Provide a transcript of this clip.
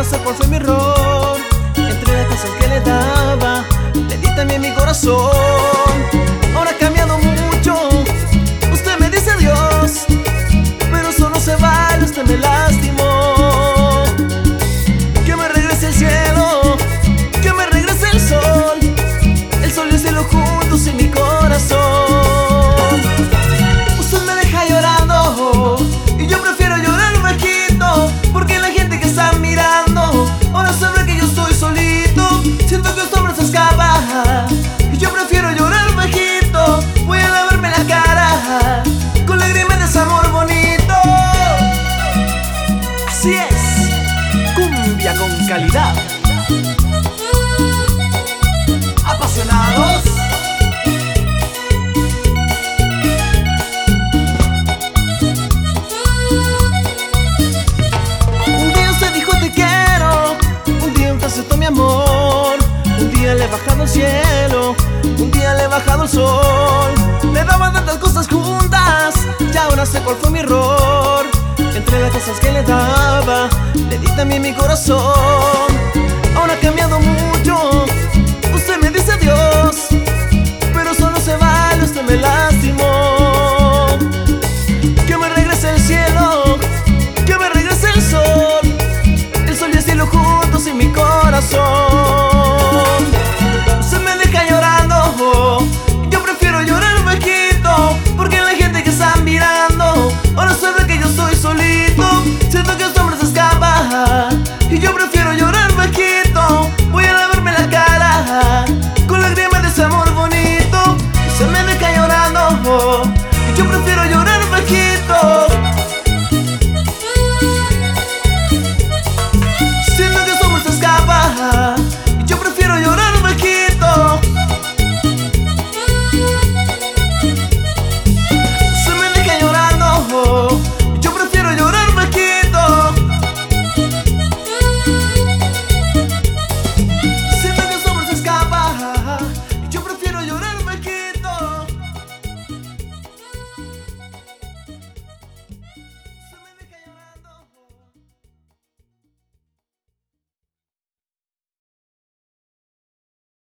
sé cuál fue mi error. Entre las cosas que le daba, le di también mi corazón. Ahora ha cambiado mucho, usted me dice adiós, pero eso no se vale, usted me lastimó. Que me regrese el cielo, que me regrese el sol y el cielo juntos en mi corazón. Usted me deja llorando y yo prefiero llorar bajito, porque la gente que está mirando ahora sabe que yo estoy solito. Siento que este hombre se escapa y yo prefiero llorar bajito. Voy a lavarme la cara con lágrimas de desamor bonito. Así es, cumbia con calidad. Apasionados. Un día usted dijo te quiero, un día usted aceptó mi amor, un día le he bajado el cielo, un día le he bajado el sol. Le daban tantas cosas juntas y ahora sé cuál fue mi error. Entre las cosas que le daba, le di también mi corazón. Ahora ha cambiado mucho, usted me dice adiós, pero eso no se vale, usted me la